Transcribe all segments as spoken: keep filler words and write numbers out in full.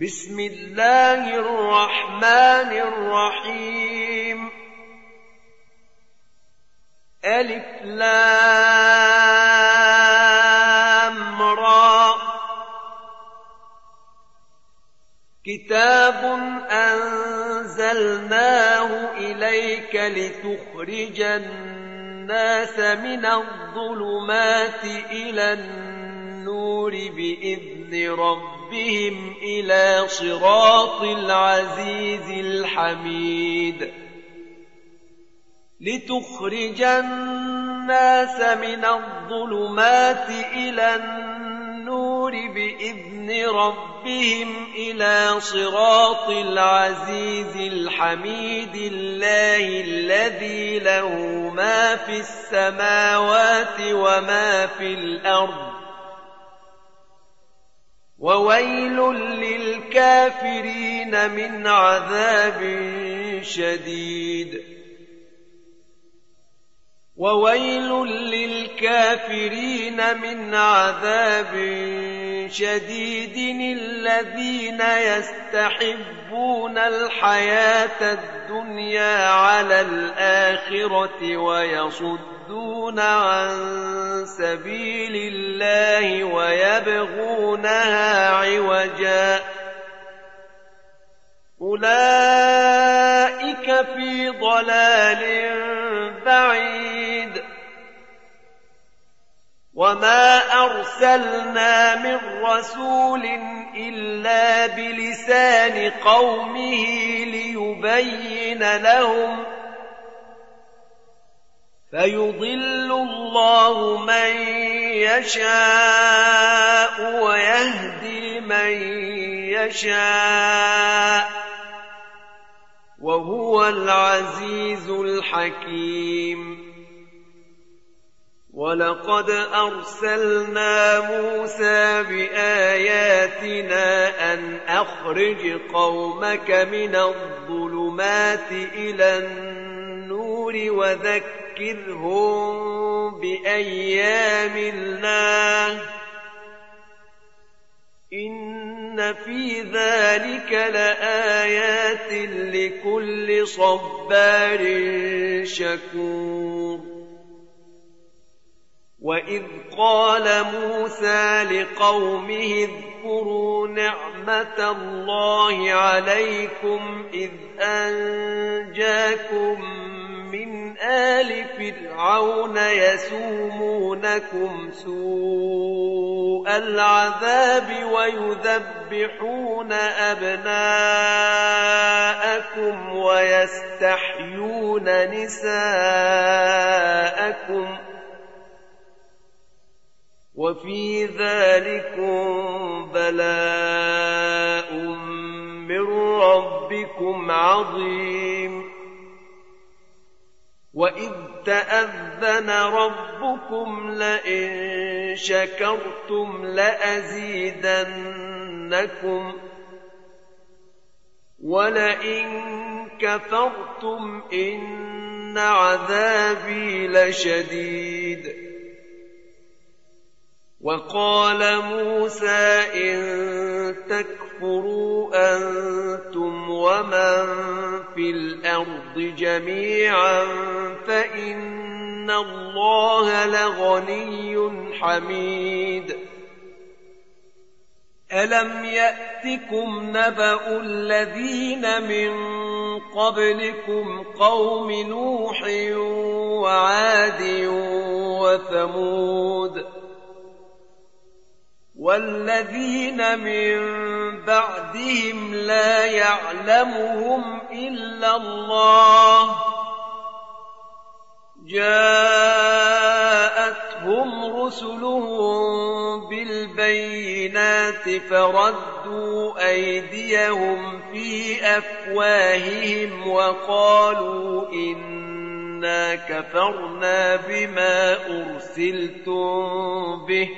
بسم الله الرحمن الرحيم ألف لام را كتاب أنزلناه إليك لتخرج الناس من الظلمات إلى النور بإذن ربهم إلى صراط العزيز الحميد لتخرج الناس من الظلمات إلى النور بإذن ربهم إلى صراط العزيز الحميد الله الذي له ما في السماوات وما في الأرض وويل للكافرين من عذاب شديد وويل للكافرين من عذاب شديد الذين يستحبون الحياة الدنيا على الآخرة ويصدون عن سبيل الله ويبغونها عوجا أولئك في ضلال بعيد وما أرسلنا من رسول إلا بلسان قومه ليبين لهم فيضل الله من يشاء ويهدي من يشاء وهو العزيز الحكيم ولقد أرسلنا موسى بآياتنا أن أخرج قومك من الظلمات إلى النور وذكرهم بأيام الله إن في ذلك لآيات لكل صبار شكور وإذ قال موسى لقومه اذكروا نعمة الله عليكم إذ أنجاكم من آل فرعون يسومونكم سوء العذاب ويذبحون أبناءكم ويستحيون نساءكم وفي ذلكم بلاء من ربكم عظيم وإذ تأذن ربكم لئن شكرتم لأزيدنكم ولئن كفرتم إن عذابي لشديد وقال موسى إن تكفروا أنتم ومن في الأرض جميعا فإن الله لغني حميد ألم يأتكم نبأ الذين من قبلكم قوم نوح وعاد وثمود والذين من بعدهم لا يعلمهم إلا الله جاءتهم رسلهم بالبينات فردوا أيديهم في أفواههم وقالوا إنا كفرنا بما أرسلتم به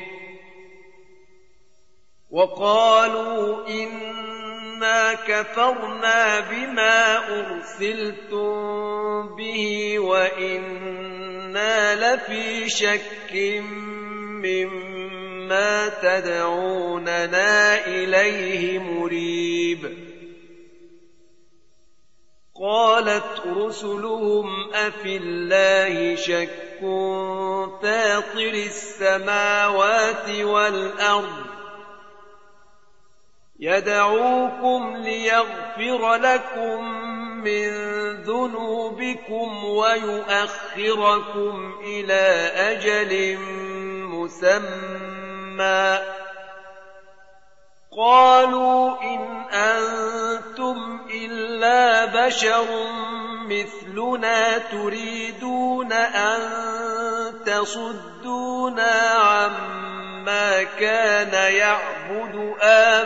وقالوا إنا كفرنا بما أرسلتم به وإنا لفي شك مما ما تدعوننا إليه مريب. قالت رسلهم أفي الله شك فاطر السماوات والأرض يدعوكم ليغفر لكم من ذنوبكم ويؤخركم إلى أجل مسمى. قالوا إن أنتم إلا بشر مثلنا تريدون أن تصدونا عما كان يعبد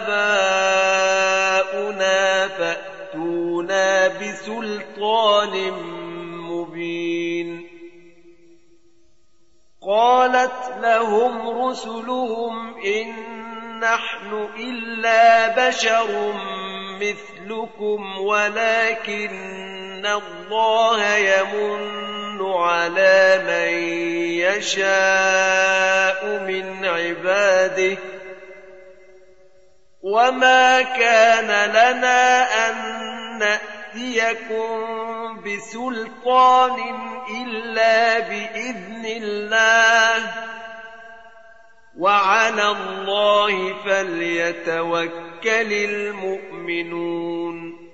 آباؤنا فأتونا بسلطان مبين. قالت لهم رسلهم إن نحن إلا بشر مثلكم ولكن الله يمن على من يشاء من عباده وما كان لنا أن نأتيكم بسلطان إلا بإذن الله وعلى الله فليتوكل المؤمنون.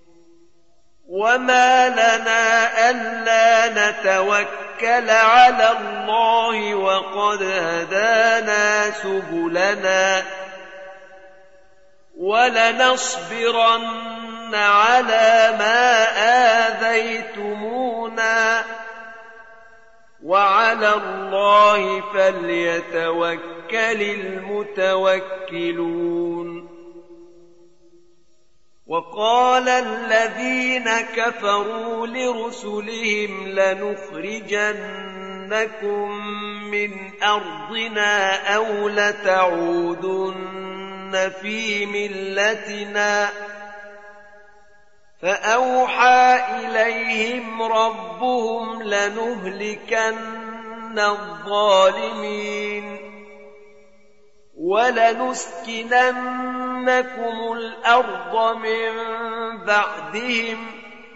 وما لنا ألا نتوكل على الله وقد هدانا سبلنا ولنصبرن على ما آذيتمونا وعلى الله فليتوكل المتوكلون. وقال الذين كفروا لرسلهم لنخرجنكم من أرضنا أو لتعودن في ملتنا فأوحى إليهم ربهم لنهلكن الظالمين ولنسكننكم الأرض من بعدهم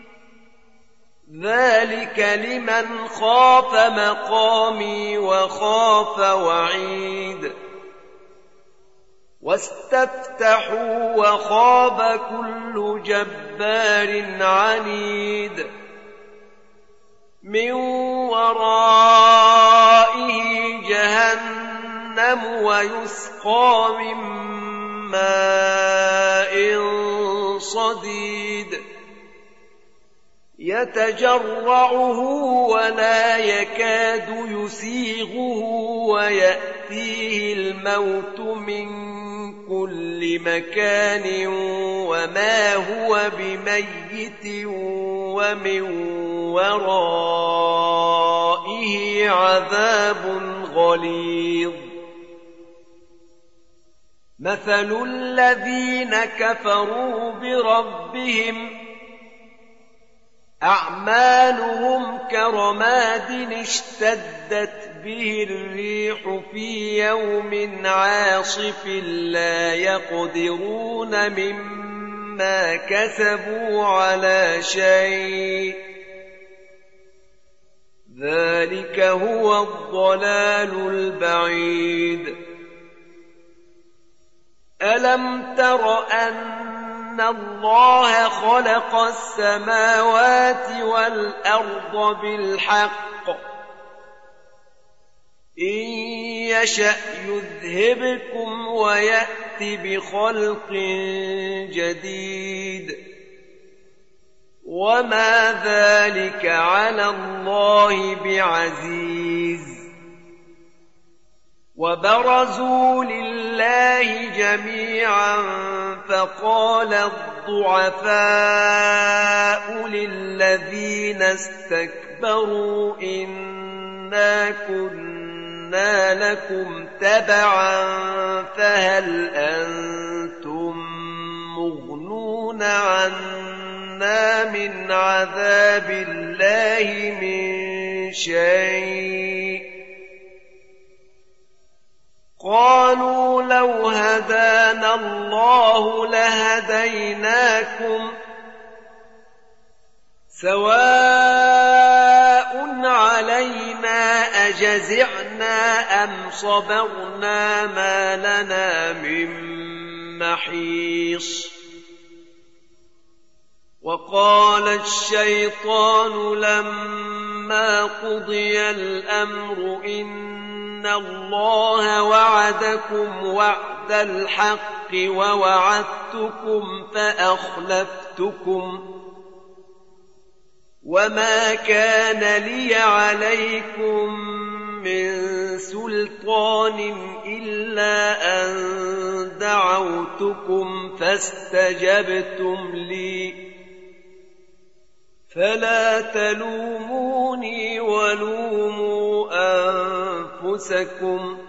ذلك لمن خاف مقامي وخاف وعيد. واستفتحوا وخاب كل جبار عنيد من ورائه جهنم ويسقى من ماء صديد يتجرعه ولا يكاد يسيغه ويأتيه الموت من كل مكان وما هو بميت ومن ورائه عذاب غليظ. مثل الذين كفروا بربهم أعمالهم كرماد اشتدت به الريح في يوم عاصف لا يقدرون مما كسبوا على شيء ذلك هو الضلال البعيد. ألم تر أن أن الله خلق السماوات والأرض بالحق إن يشأ يذهبكم ويأت بخلق جديد وما ذلك على الله بعزيز. وبرزوا لله جميعا فقال الضعفاء للذين استكبروا إنا كنا لكم تبعا فهل أنتم مغنون عنا من عذاب الله من شيء وقالوا لو هدانا الله لهديناكم سواء علينا أجزعنا أم صبرنا ما لنا من محيص وقال الشيطان لما قضي الأمر إن الله وعدكم وعد الحق ووعدتكم فأخلفتكم وما كان لي عليكم من سلطان إلا أن دعوتكم فاستجبتم لي فلا تلوموني ولوموا أنفسكم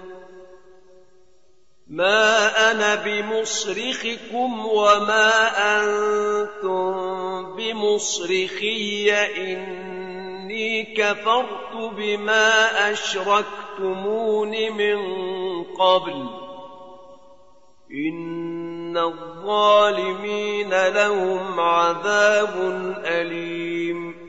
ما أنا بمصرخكم وما أنتم بمصرخي إني كفرت بما أشركتمون من قبل إن الظالمين لهم عذاب أليم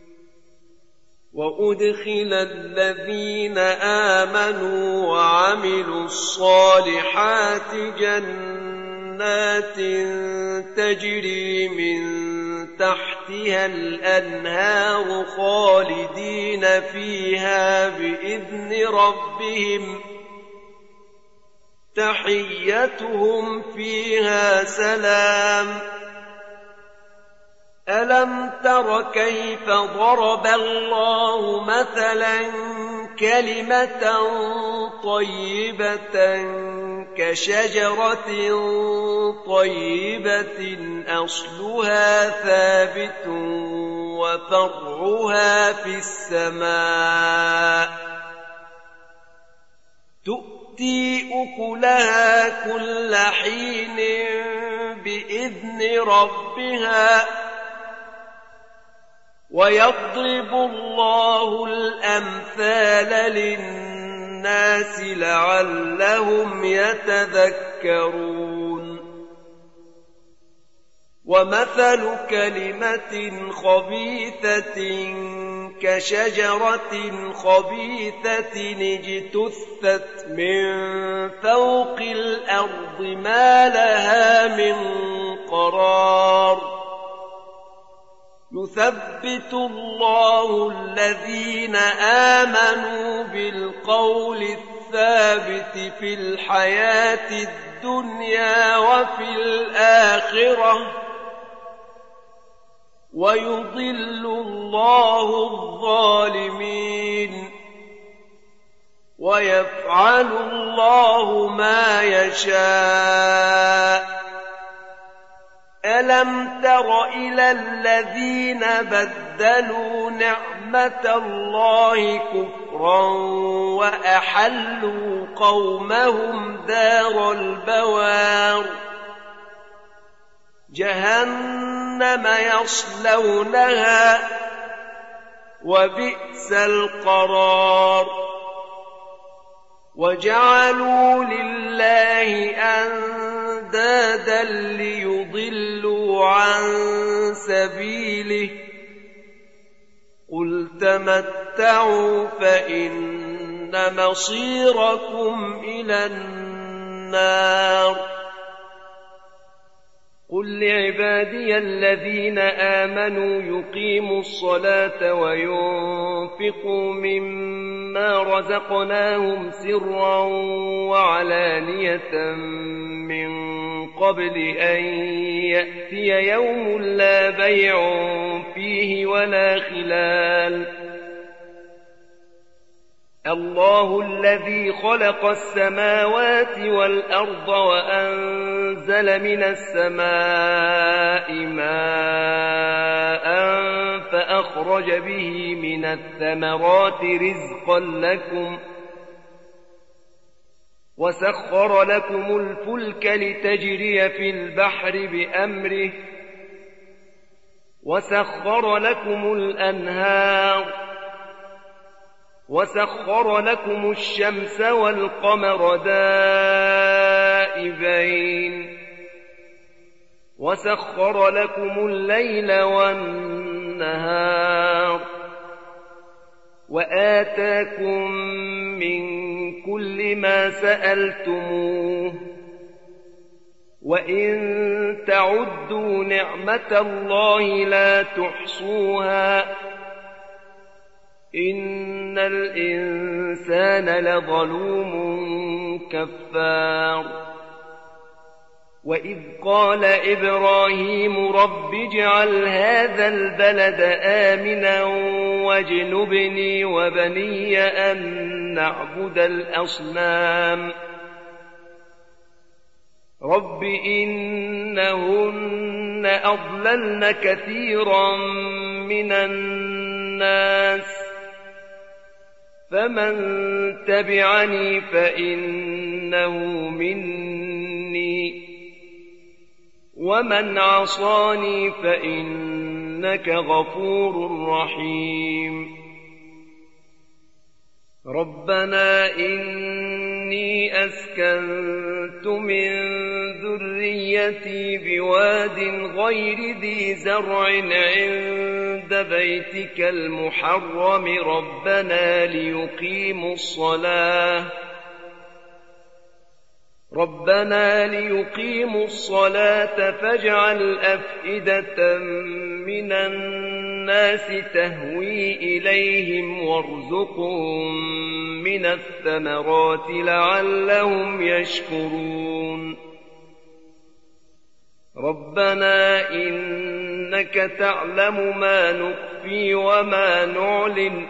وأدخل الذين آمنوا وعملوا الصالحات جنات تجري من تحتها الأنهار خالدين فيها بإذن ربهم تحيتهم فيها سلام ألم تر كيف ضرب الله مثلا كلمة طيبة كشجرة طيبة أصلها ثابت وفرعها في السماء تؤتي أكلها كل حين بإذن ربها ويضرب الله الأمثال للناس لعلهم يتذكرون ومثل كلمة خبيثة كشجرة خبيثة اجتثت من فوق الأرض ما لها من قرار يثبت الله الذين آمنوا بالقول الثابت في الحياة الدنيا وفي الآخرة ويضل الله الظالمين ويفعل الله ما يشاء ألم تر إلى الذين بدلوا نعمة الله كفرا وأحلوا قومهم دار البوار جهنم يصلونها وبئس القرار وجعلوا لله أندادا ليضلوا عن سبيله قل تمتعوا فإن مصيركم إلى النار قل لعبادي الذين آمنوا يقيموا الصلاة وينفقوا مما رزقناهم سرا وعلانية من قبل أن يأتي يوم لا بيع فيه ولا خلال الله الذي خلق السماوات والأرض وأنزل من السماء ماء فأخرج به من الثمرات رزقا لكم وسخر لكم الفلك لتجري في البحر بأمره وسخر لكم الأنهار وسخر لكم الشمس والقمر دائبين وسخر لكم الليل والنهار وآتاكم من كل ما سألتموه وإن تعدوا نعمة الله لا تحصوها إن الإنسان لظلوم كفار وإذ قال إبراهيم رب اجعل هذا البلد آمنا واجنبني وبني أن نعبد الأصنام رب إنهن أضللن كثيرا من الناس فمن تبعني فإنه مني ومن عصاني فإنك غفور رحيم ربنا إني أسكنت من ذريتي بواد غير ذي زرع عند بيتك المحرم ربنا ليقيموا الصلاة ربنا ليقيموا الصلاة فاجعل أفئدة من الناس تهوي إليهم وارزقهم من الثمرات لعلهم يشكرون ربنا إنك تعلم ما نخفي وما نعلن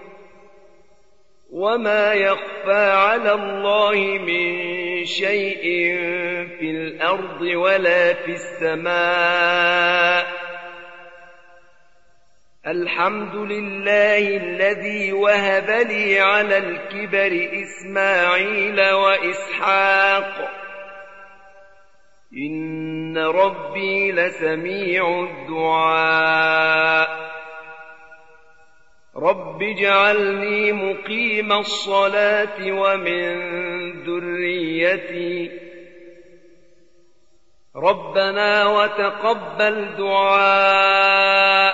وما يخفى على الله من شيء في الأرض ولا في السماء الحمد لله الذي وهب لي على الكبر إسماعيل وإسحاق إن ربي لسميع الدعاء رب اجعلني مقيم الصلاة ومن ذريتي ربنا وتقبل دعاء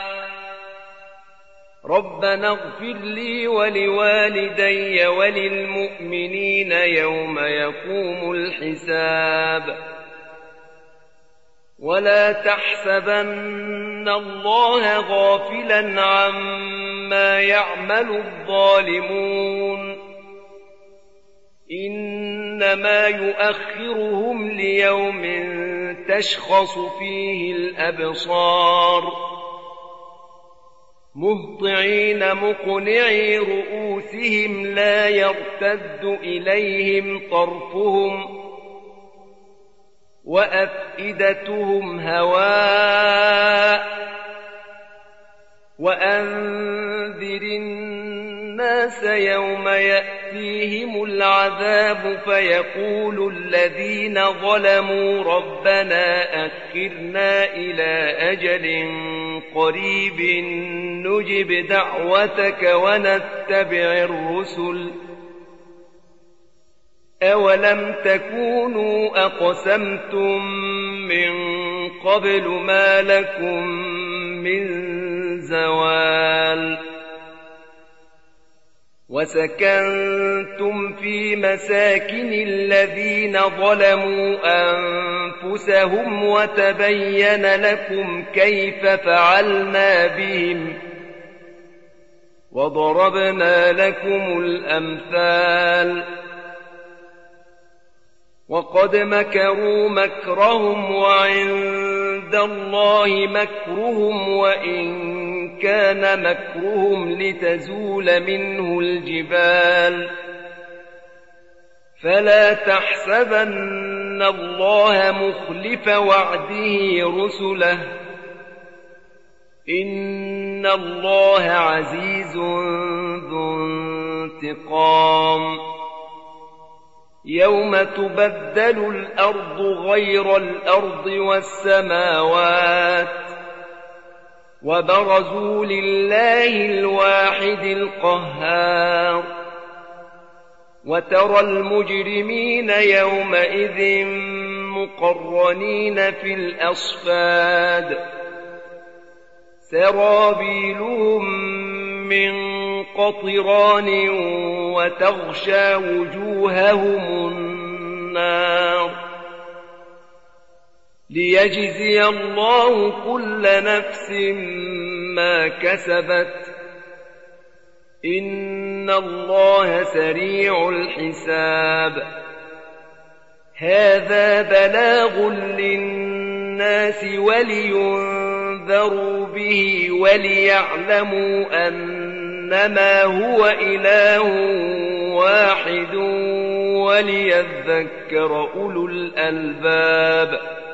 ربنا اغفر لي ولوالدي وللمؤمنين يوم يقوم الحساب ولا تحسبن الله غافلا عما يعمل الظالمون إنما يؤخرهم ليوم تشخص فيه الأبصار مهطعين مقنعي رؤوسهم لا يرتد إليهم طرفهم وأفئدتهم هواء وأنذر الناس يوم يأتيهم العذاب فيقول الذين ظلموا ربنا أخرنا إلى أجل قريب نجب دعوتك ونتبع الرسل أولم تكونوا أقسمتم من قبل ما لكم من زوال وسكنتم في مساكن الذين ظلموا أنفسهم وتبين لكم كيف فعلنا بهم وضربنا لكم الأمثال وقد مكروا مكرهم وعند الله مكرهم وإن كان مكرهم لتزول منه الجبال فلا تحسبن الله مخلف وعده رسله إن الله عزيز ذو انتقام يوم تبدل الأرض غير الأرض والسماوات وبرزوا لله الواحد القهار وترى المجرمين يومئذ مقرنين في الأصفاد سرابيلهم من قطران وتغشى وجوههم النار ليجزي الله كل نفس ما كسبت إن الله سريع الحساب هذا بلاغ للناس ولينذروا به وليعلموا أنما هو إله واحد وليذكر أولو الألباب